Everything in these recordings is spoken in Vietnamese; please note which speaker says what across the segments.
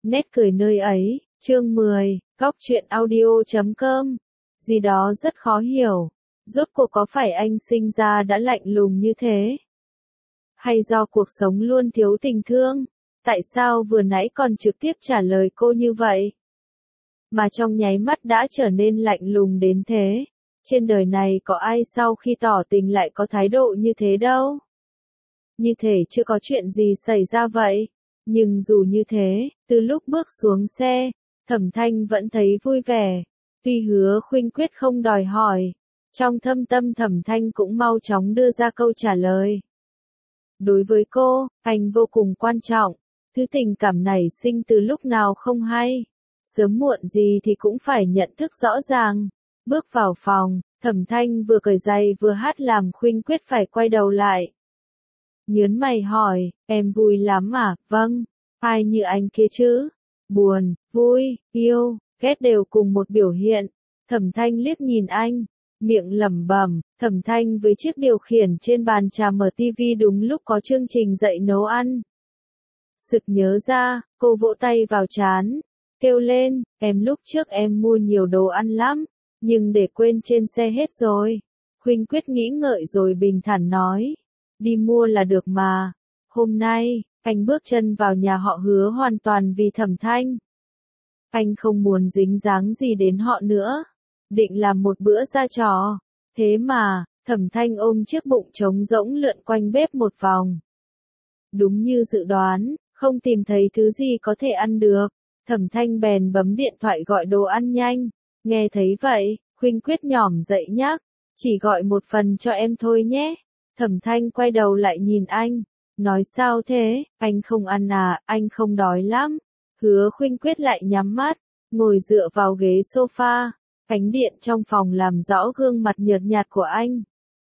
Speaker 1: Nét cười nơi ấy, chương 10, Góc truyện audio.com. Gì đó rất khó hiểu. Rốt cuộc có phải anh sinh ra đã lạnh lùng như thế? Hay do cuộc sống luôn thiếu tình thương? Tại sao vừa nãy còn trực tiếp trả lời cô như vậy? Mà trong nháy mắt đã trở nên lạnh lùng đến thế. Trên đời này có ai sau khi tỏ tình lại có thái độ như thế đâu? Như thể chưa có chuyện gì xảy ra vậy. Nhưng dù như thế, từ lúc bước xuống xe, Thẩm Thanh vẫn thấy vui vẻ. Tuy Hứa Khuynh Quyết không đòi hỏi, trong thâm tâm Thẩm Thanh cũng mau chóng đưa ra câu trả lời. Đối với cô, anh vô cùng quan trọng. Thứ tình cảm nảy sinh từ lúc nào không hay. Sớm muộn gì thì cũng phải nhận thức rõ ràng. Bước vào phòng, Thẩm Thanh vừa cởi giày vừa hát làm Khuynh Quyết phải quay đầu lại. Nhớn mày hỏi, em vui lắm à? Vâng, ai như anh kia chứ? Buồn, vui, yêu, ghét đều cùng một biểu hiện. Thẩm Thanh liếc nhìn anh, miệng lẩm bẩm. Thẩm Thanh với chiếc điều khiển trên bàn trà mở tivi đúng lúc có chương trình dạy nấu ăn. Sực nhớ ra, cô vỗ tay vào trán, kêu lên, em lúc trước em mua nhiều đồ ăn lắm, nhưng để quên trên xe hết rồi. Khuynh Quyết nghĩ ngợi rồi bình thản nói, đi mua là được mà. Hôm nay, anh bước chân vào nhà họ Hứa hoàn toàn vì Thẩm Thanh. Anh không muốn dính dáng gì đến họ nữa. Định làm một bữa ra trò. Thế mà, Thẩm Thanh ôm chiếc bụng trống rỗng lượn quanh bếp một vòng. Đúng như dự đoán, không tìm thấy thứ gì có thể ăn được. Thẩm Thanh bèn bấm điện thoại gọi đồ ăn nhanh. Nghe thấy vậy, Khuynh Quyết nhỏm dậy nhắc, chỉ gọi một phần cho em thôi nhé. Thẩm Thanh quay đầu lại nhìn anh, nói sao thế, anh không ăn à, anh không đói lắm. Hứa Khuynh Quyết lại nhắm mắt, ngồi dựa vào ghế sofa, ánh điện trong phòng làm rõ gương mặt nhợt nhạt của anh.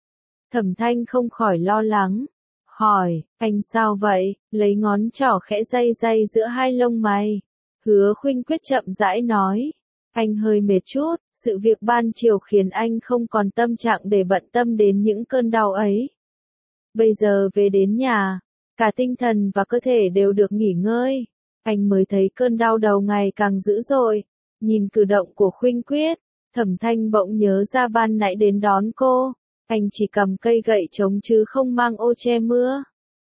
Speaker 1: Thẩm Thanh không khỏi lo lắng, hỏi, anh sao vậy, lấy ngón trỏ khẽ day day giữa hai lông mày. Hứa Khuynh Quyết chậm rãi nói, anh hơi mệt chút, sự việc ban chiều khiến anh không còn tâm trạng để bận tâm đến những cơn đau ấy. Bây giờ về đến nhà, cả tinh thần và cơ thể đều được nghỉ ngơi, anh mới thấy cơn đau đầu ngày càng dữ dội. Nhìn cử động của Khuynh Quyết, Thẩm Thanh bỗng nhớ ra ban nãy đến đón cô, anh chỉ cầm cây gậy trống chứ không mang ô che mưa.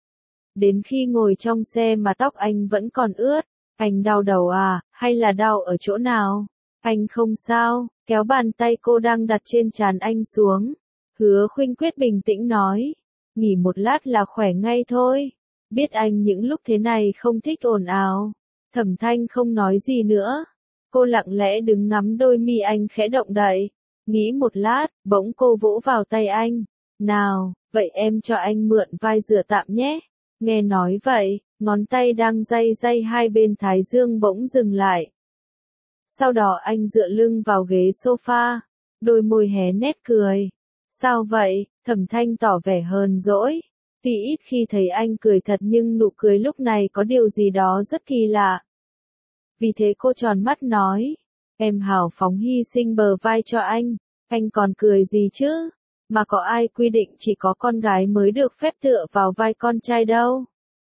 Speaker 1: Đến khi ngồi trong xe mà tóc anh vẫn còn ướt, anh đau đầu à, hay là đau ở chỗ nào? Anh không sao, kéo bàn tay cô đang đặt trên trán anh xuống. Hứa Khuynh Quyết bình tĩnh nói, nghỉ một lát là khỏe ngay thôi. Biết anh những lúc thế này không thích ồn ào. Thẩm Thanh không nói gì nữa. Cô lặng lẽ đứng ngắm đôi mi anh khẽ động đậy. Nghĩ một lát, bỗng cô vỗ vào tay anh. Nào, vậy em cho anh mượn vai rửa tạm nhé. Nghe nói vậy, ngón tay đang day day hai bên thái dương bỗng dừng lại. Sau đó anh dựa lưng vào ghế sofa, đôi môi hé nét cười. Sao vậy? Thẩm Thanh tỏ vẻ hờn dỗi. Tuy ít khi thấy anh cười thật nhưng nụ cười lúc này có điều gì đó rất kỳ lạ. Vì thế cô tròn mắt nói, em hào phóng hy sinh bờ vai cho anh còn cười gì chứ? Mà có ai quy định chỉ có con gái mới được phép tựa vào vai con trai đâu.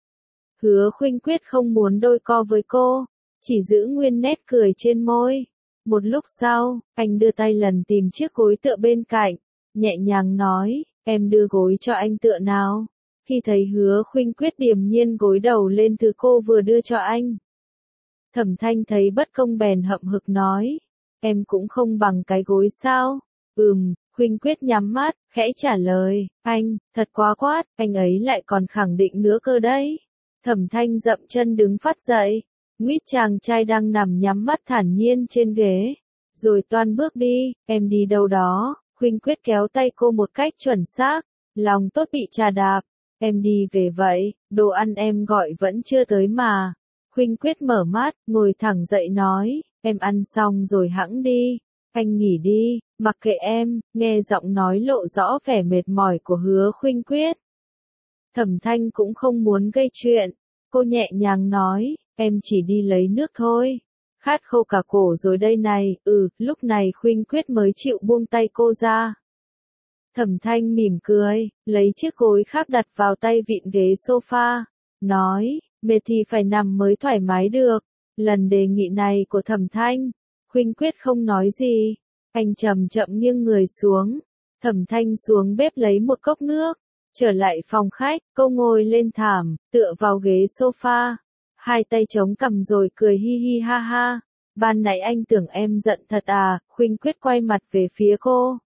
Speaker 1: Hứa Khuynh Quyết không muốn đôi co với cô, chỉ giữ nguyên nét cười trên môi. Một lúc sau, anh đưa tay lần tìm chiếc gối tựa bên cạnh, nhẹ nhàng nói, em đưa gối cho anh tựa nào. Khi thấy Hứa Khuynh Quyết điềm nhiên gối đầu lên thứ cô vừa đưa cho anh, Thẩm Thanh thấy bất công bèn hậm hực nói, em cũng không bằng cái gối sao? Khuynh Quyết nhắm mắt, khẽ trả lời, anh, thật quá quát, anh ấy lại còn khẳng định nữa cơ đấy. Thẩm Thanh dậm chân đứng phát dậy, nguyết chàng trai đang nằm nhắm mắt thản nhiên trên ghế, rồi toan bước đi, em đi đâu đó? Khuynh Quyết kéo tay cô một cách chuẩn xác, lòng tốt bị chà đạp, em đi về vậy, đồ ăn em gọi vẫn chưa tới mà. Khuynh Quyết mở mắt, ngồi thẳng dậy nói, em ăn xong rồi hẵng đi, anh nghỉ đi, mặc kệ em, nghe giọng nói lộ rõ vẻ mệt mỏi của Hứa Khuynh Quyết. Thẩm Thanh cũng không muốn gây chuyện, cô nhẹ nhàng nói, em chỉ đi lấy nước thôi, khát khô cả cổ rồi đây này. Lúc này Khuynh Quyết mới chịu buông tay cô ra. Thẩm Thanh mỉm cười, lấy chiếc gối khác đặt vào tay vịn ghế sofa, nói, mệt thì phải nằm mới thoải mái được, Lần đề nghị này của Thẩm Thanh, Khuynh Quyết không nói gì. Anh chậm chậm nghiêng người xuống. Thẩm Thanh xuống bếp lấy một cốc nước. Trở lại phòng khách, cô ngồi lên thảm, tựa vào ghế sofa. Hai tay chống cằm rồi cười hi hi ha ha. Ban nãy anh tưởng em giận thật à? Khuynh Quyết quay mặt về phía cô.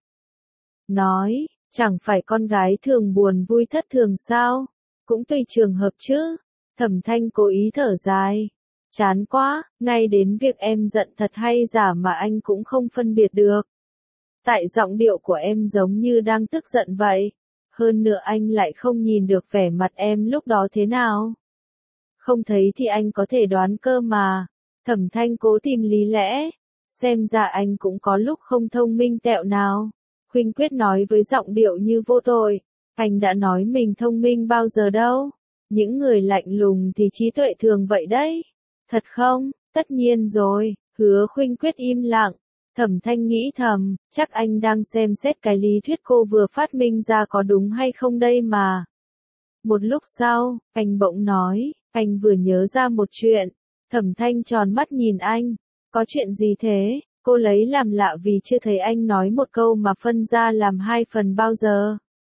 Speaker 1: Nói, chẳng phải con gái thường buồn vui thất thường sao? Cũng tùy trường hợp chứ. Thẩm Thanh cố ý thở dài. Chán quá, ngay đến việc em giận thật hay giả mà anh cũng không phân biệt được. Tại giọng điệu của em giống như đang tức giận vậy. Hơn nữa anh lại không nhìn được vẻ mặt em lúc đó thế nào. Không thấy thì anh có thể đoán cơ mà. Thẩm Thanh cố tìm lý lẽ. Xem ra anh cũng có lúc không thông minh tẹo nào. Khuynh Quyết nói với giọng điệu như vô tội. Anh đã nói mình thông minh bao giờ đâu. Những người lạnh lùng thì trí tuệ thường vậy đấy. Thật không? Tất nhiên rồi. Hứa Khuynh Quyết im lặng. Thẩm Thanh nghĩ thầm, chắc anh đang xem xét cái lý thuyết cô vừa phát minh ra có đúng hay không đây mà. Một lúc sau, anh bỗng nói, anh vừa nhớ ra một chuyện. Thẩm Thanh tròn mắt nhìn anh. Có chuyện gì thế? Cô lấy làm lạ vì chưa thấy anh nói một câu mà phân ra làm hai phần bao giờ.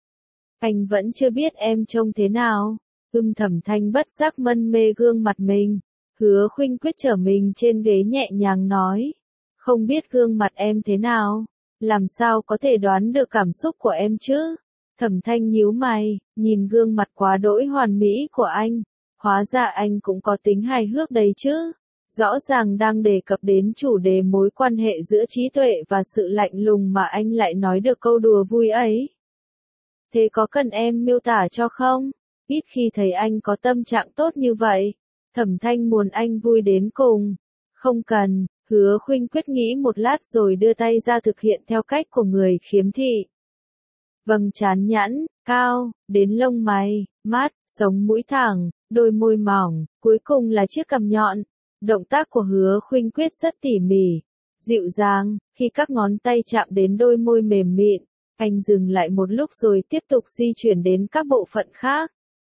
Speaker 1: Anh vẫn chưa biết em trông thế nào. Thẩm Thanh bất giác mân mê gương mặt mình. Hứa Khuynh Quyết trở mình trên ghế nhẹ nhàng nói. Không biết gương mặt em thế nào, làm sao có thể đoán được cảm xúc của em chứ? Thẩm Thanh nhíu mày, nhìn gương mặt quá đỗi hoàn mỹ của anh. Hóa ra anh cũng có tính hài hước đấy chứ. Rõ ràng đang đề cập đến chủ đề mối quan hệ giữa trí tuệ và sự lạnh lùng mà anh lại nói được câu đùa vui ấy. Thế có cần em miêu tả cho không? Ít khi thấy anh có tâm trạng tốt như vậy. Thẩm Thanh muốn anh vui đến cùng. Không cần. Hứa Khuynh Quyết nghĩ một lát rồi đưa tay ra thực hiện theo cách của người khiếm thị. Vầng trán nhẵn, cao, đến lông mày, mắt, sống mũi thẳng, đôi môi mỏng, cuối cùng là chiếc cằm nhọn. Động tác của Hứa Khuynh Quyết rất tỉ mỉ, dịu dàng, khi các ngón tay chạm đến đôi môi mềm mịn, anh dừng lại một lúc rồi tiếp tục di chuyển đến các bộ phận khác.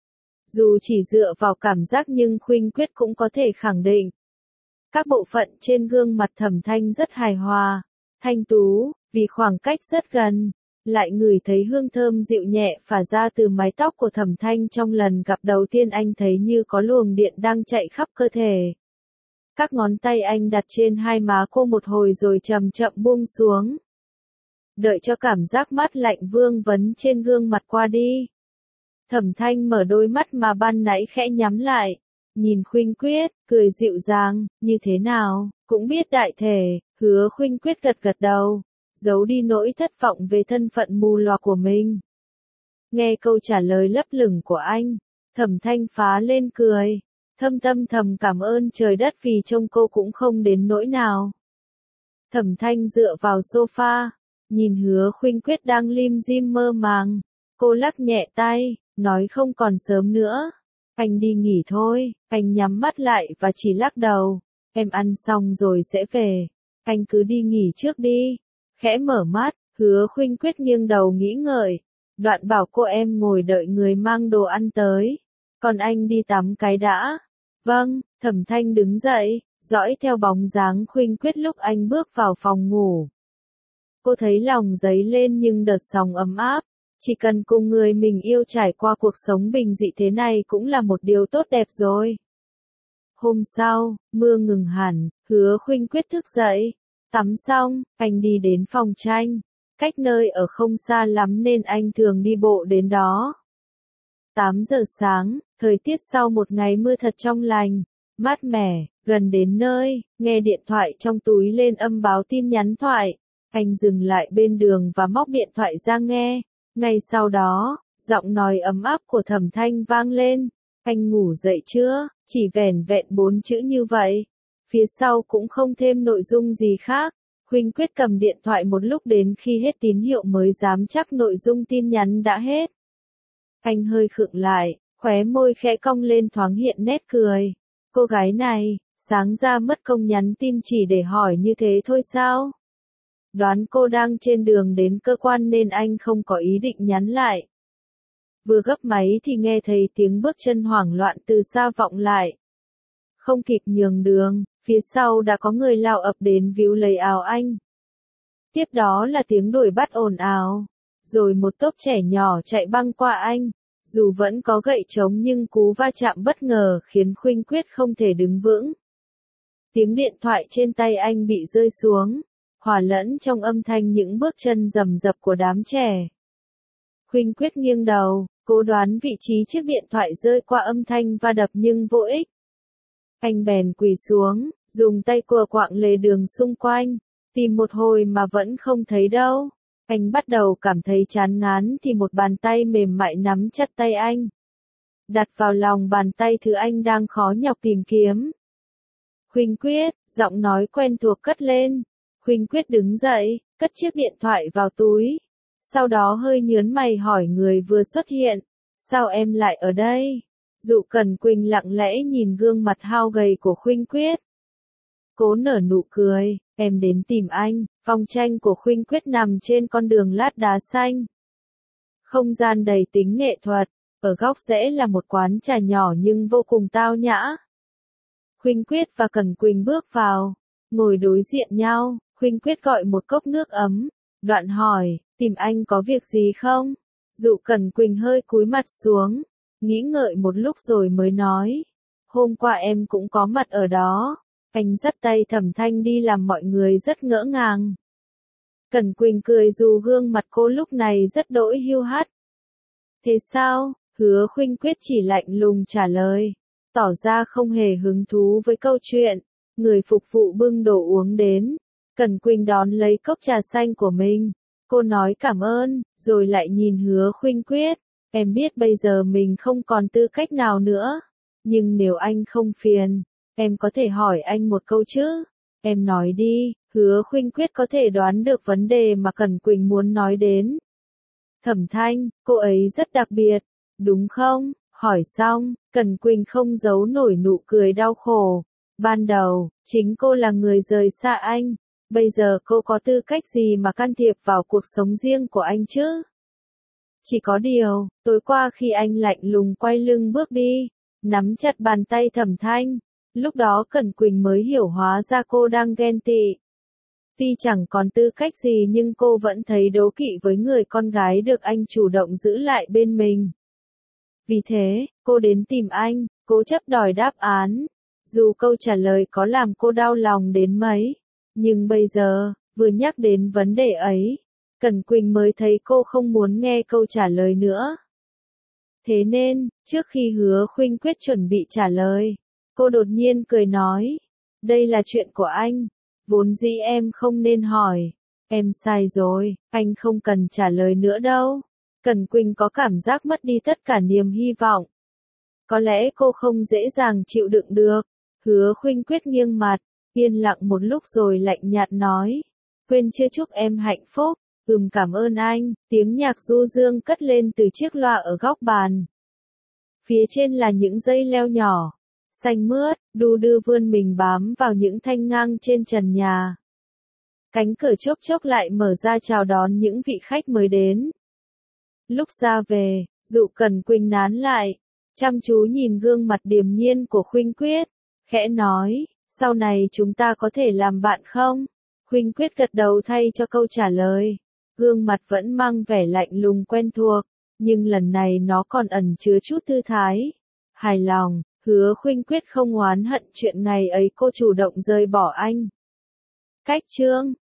Speaker 1: Dù chỉ dựa vào cảm giác nhưng Khuynh Quyết cũng có thể khẳng định. Các bộ phận trên gương mặt Thẩm Thanh rất hài hòa, thanh tú, vì khoảng cách rất gần, lại ngửi thấy hương thơm dịu nhẹ phả ra từ mái tóc của Thẩm Thanh trong lần gặp đầu tiên anh thấy như có luồng điện đang chạy khắp cơ thể. Các ngón tay anh đặt trên hai má cô một hồi rồi chậm chậm buông xuống. Đợi cho cảm giác mát lạnh vương vấn trên gương mặt qua đi. Thẩm Thanh mở đôi mắt mà ban nãy khẽ nhắm lại. Nhìn Khuynh Quyết, cười dịu dàng, như thế nào, cũng biết đại thể. Hứa Khuynh Quyết gật gật đầu, giấu đi nỗi thất vọng về thân phận mù lòa của mình. Nghe câu trả lời lấp lửng của anh, Thẩm Thanh phá lên cười, thầm cảm ơn trời đất vì trông cô cũng không đến nỗi nào. Thẩm Thanh dựa vào sofa, nhìn Hứa Khuynh Quyết đang lim dim mơ màng, cô lắc nhẹ tay, nói không còn sớm nữa. Anh đi nghỉ thôi, anh nhắm mắt lại và chỉ lắc đầu. Em ăn xong rồi sẽ về. Anh cứ đi nghỉ trước đi. Khẽ mở mắt, Hứa Khuynh Quyết nghiêng đầu nghĩ ngợi. Đoạn bảo cô em ngồi đợi người mang đồ ăn tới. Còn anh đi tắm cái đã. Vâng, Thẩm Thanh đứng dậy, dõi theo bóng dáng Khuynh Quyết lúc anh bước vào phòng ngủ. Cô thấy lòng dấy lên nhưng đợt sóng ấm áp. Chỉ cần cùng người mình yêu trải qua cuộc sống bình dị thế này cũng là một điều tốt đẹp rồi. Hôm sau, mưa ngừng hẳn, Hứa Khuynh Quyết thức dậy. Tắm xong, anh đi đến phòng tranh. Cách nơi ở không xa lắm nên anh thường đi bộ đến đó. 8 giờ sáng, thời tiết sau một ngày mưa thật trong lành, mát mẻ, gần đến nơi, nghe điện thoại trong túi lên âm báo tin nhắn thoại. Anh dừng lại bên đường và móc điện thoại ra nghe. Ngay sau đó, giọng nói ấm áp của Thẩm Thanh vang lên. Anh ngủ dậy chưa? Chỉ vẻn vẹn 4 chữ như vậy. Phía sau cũng không thêm nội dung gì khác. Khuynh Quyết cầm điện thoại một lúc đến khi hết tín hiệu mới dám chắc nội dung tin nhắn đã hết. Anh hơi khựng lại, khóe môi khẽ cong lên thoáng hiện nét cười. Cô gái này, sáng ra mất công nhắn tin chỉ để hỏi như thế thôi sao? Đoán cô đang trên đường đến cơ quan nên anh không có ý định nhắn lại. Vừa gấp máy thì nghe thấy tiếng bước chân hoảng loạn từ xa vọng lại. Không kịp nhường đường, Phía sau đã có người lao ập đến víu lấy áo anh. Tiếp đó là tiếng đuổi bắt ồn ào. Rồi một tốp trẻ nhỏ chạy băng qua anh. Dù vẫn có gậy trống nhưng cú va chạm bất ngờ khiến Khuynh Quyết không thể đứng vững. Tiếng điện thoại trên tay anh bị rơi xuống, hòa lẫn trong âm thanh những bước chân rầm rập của đám trẻ. Khuynh Quyết nghiêng đầu, cố đoán vị trí chiếc điện thoại rơi qua âm thanh va đập nhưng vô ích. Anh bèn quỳ xuống, dùng tay cùa quạng lề đường xung quanh, tìm một hồi mà vẫn không thấy đâu. Anh bắt đầu cảm thấy chán ngán thì một bàn tay mềm mại nắm chặt tay anh. Đặt vào lòng bàn tay thứ anh đang khó nhọc tìm kiếm. Khuynh Quyết, giọng nói quen thuộc cất lên. Khuynh Quyết đứng dậy, cất chiếc điện thoại vào túi. Sau đó hơi nhớn mày hỏi người vừa xuất hiện. Sao em lại ở đây? Dụ Cẩn Quỳnh lặng lẽ nhìn gương mặt hao gầy của Khuynh Quyết. Cố nở nụ cười, em đến tìm anh. Vòng tranh của Khuynh Quyết nằm trên con đường lát đá xanh. Không gian đầy tính nghệ thuật, ở góc rẽ là một quán trà nhỏ nhưng vô cùng tao nhã. Khuynh Quyết và Cẩn Quỳnh bước vào, ngồi đối diện nhau, Khuynh Quyết gọi một cốc nước ấm, đoạn hỏi, tìm anh có việc gì không? Dụ Cẩn Quỳnh hơi cúi mặt xuống, nghĩ ngợi một lúc rồi mới nói, hôm qua em cũng có mặt ở đó. Anh dắt tay Thẩm Thanh đi làm mọi người rất ngỡ ngàng. Cẩn Quỳnh cười dù gương mặt cô lúc này rất đỗi hiu hắt. Thế sao? Hứa Khuynh Quyết chỉ lạnh lùng trả lời, tỏ ra không hề hứng thú với câu chuyện. Người phục vụ bưng đồ uống đến. Cẩn Quỳnh đón lấy cốc trà xanh của mình. Cô nói cảm ơn, rồi lại nhìn Hứa Khuynh Quyết. Em biết bây giờ mình không còn tư cách nào nữa. Nhưng nếu anh không phiền, em có thể hỏi anh một câu chứ? Em nói đi. Hứa Khuynh Quyết có thể đoán được vấn đề mà Cẩn Quỳnh muốn nói đến. Thẩm Thanh, cô ấy rất đặc biệt, đúng không? Hỏi xong, Cẩn Quỳnh không giấu nổi nụ cười đau khổ. Ban đầu, chính cô là người rời xa anh. Bây giờ cô có tư cách gì mà can thiệp vào cuộc sống riêng của anh chứ? Chỉ có điều, tối qua khi anh lạnh lùng quay lưng bước đi, nắm chặt bàn tay Thẩm Thanh, lúc đó Cẩn Quỳnh mới hiểu hóa ra cô đang ghen tị. Tuy chẳng còn tư cách gì nhưng cô vẫn thấy đố kỵ với người con gái được anh chủ động giữ lại bên mình. Vì thế, cô đến tìm anh, cố chấp đòi đáp án. Dù câu trả lời có làm cô đau lòng đến mấy, nhưng bây giờ, vừa nhắc đến vấn đề ấy, Cẩn Quỳnh mới thấy cô không muốn nghe câu trả lời nữa. Thế nên, trước khi Hứa Khuynh Quyết chuẩn bị trả lời, cô đột nhiên cười nói, đây là chuyện của anh, vốn dĩ em không nên hỏi. Em sai rồi, anh không cần trả lời nữa đâu. Cẩn Quỳnh có cảm giác mất đi tất cả niềm hy vọng. Có lẽ cô không dễ dàng chịu đựng được. Hứa Khuynh Quyết nghiêng mặt, yên lặng một lúc rồi lạnh nhạt nói, quên chưa chúc em hạnh phúc. Cảm ơn anh. Tiếng nhạc du dương cất lên từ chiếc loa ở góc bàn. Phía trên là những dây leo nhỏ, xanh mướt, đu đưa vươn mình bám vào những thanh ngang trên trần nhà. Cánh cửa chốc chốc lại mở ra chào đón những vị khách mới đến. Lúc ra về, Dụ Cẩn Quỳnh nán lại, chăm chú nhìn gương mặt điềm nhiên của Khuynh Quyết, khẽ nói, sau này chúng ta có thể làm bạn không? Khuynh Quyết gật đầu thay cho câu trả lời. Gương mặt vẫn mang vẻ lạnh lùng quen thuộc, nhưng lần này nó còn ẩn chứa chút thư thái. Hài lòng, Hứa Khuynh Quyết không oán hận chuyện ngày ấy cô chủ động rời bỏ anh. Cách chương